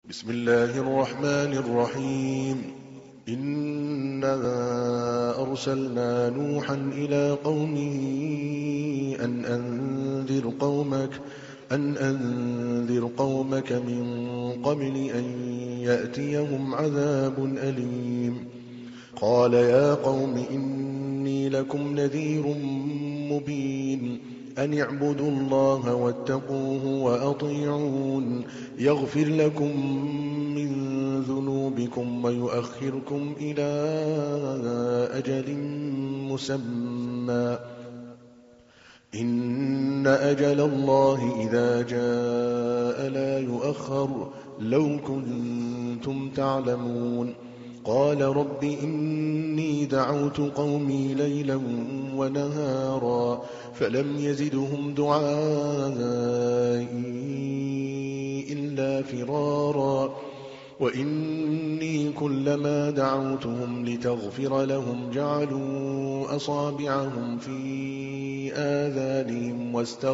بسم الله الرحمن الرحيم. إنا أرسلنا نوحا إلى قومه أن أنذر قومك من قبل أن يأتيهم عذاب أليم. قال يا قوم إني لكم نذير مبين أن اعبدوا الله واتقوه وأطيعون يغفر لكم من ذنوبكم ويؤخركم إلى أجل مسمى إن أجل الله إذا جاء لا يؤخر لو كنتم تعلمون. قال رب إني دعوت قومي ليلا ونهارا فلم يزدهم دعائي إلا فرارا وإني كلما دعوتهم لتغفر لهم جعلوا أصابعهم في آذانهم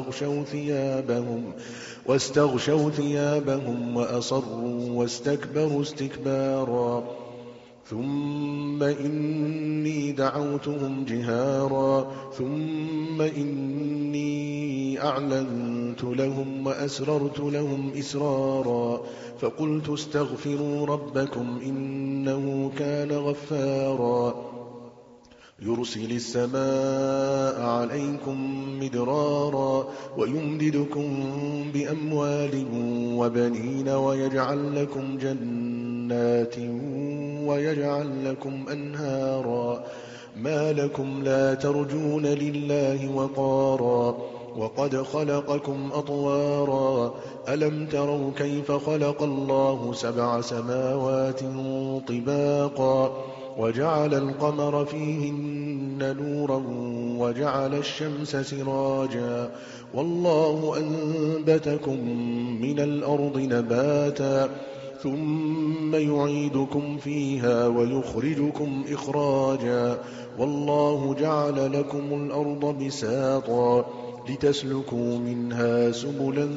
واستغشوا ثيابهم وأصروا واستكبروا استكبارا ثم إني دعوتهم جهارا ثم إني أعلنت لهم وأسررت لهم إسرارا فقلت استغفروا ربكم إنه كان غفارا يرسل السماء عليكم مدرارا ويمددكم بأموال وبنين ويجعل لكم جنات ويجعل لكم أنهارا ما لكم لا ترجون لله وقارا وقد خلقكم أطوارا ألم تروا كيف خلق الله 7 سماوات طباقا وجعل القمر فيهن نورا وجعل الشمس سراجا والله أنبتكم من الأرض نباتا ثم يعيدكم فيها ويخرجكم إخراجا والله جعل لكم الأرض بساطا لتسلكوا منها سبلا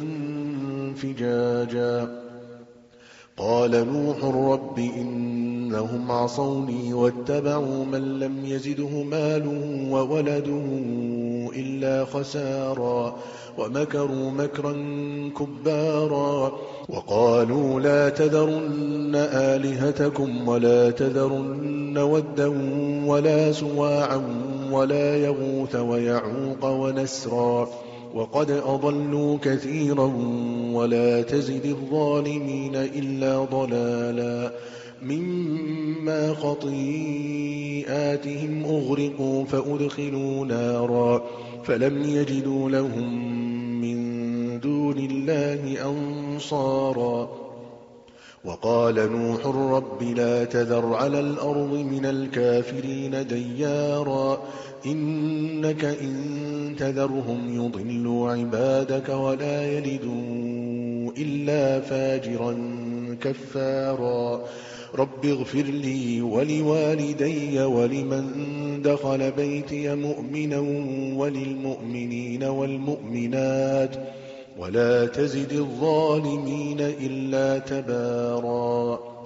فجاجا. قال نوح رب إنهم عصوني واتبعوا من لم يزده ماله وولده إلا خسارا ومكروا مكرا كبارا وقالوا لا تذرن آلهتكم ولا تذرن ودا ولا سواعا ولا يغوث ويعوق ونسرا وقد أضلوا كثيرا ولا تزد الظالمين إلا ضلالا مما خطيئاتهم أغرقوا فأدخلوا نارا فلم يجدوا لهم من دون الله أنصارا. وقال نوح رب لا تذر على الأرض من الكافرين ديارا إنك إن تذرهم يضلوا عبادك ولا يلدوا إلا فاجرا كفارا. رب اغفر لي ولوالدي ولمن دخل بيتي مؤمنا وللمؤمنين والمؤمنات ولا تزد الظالمين إلا تبارا.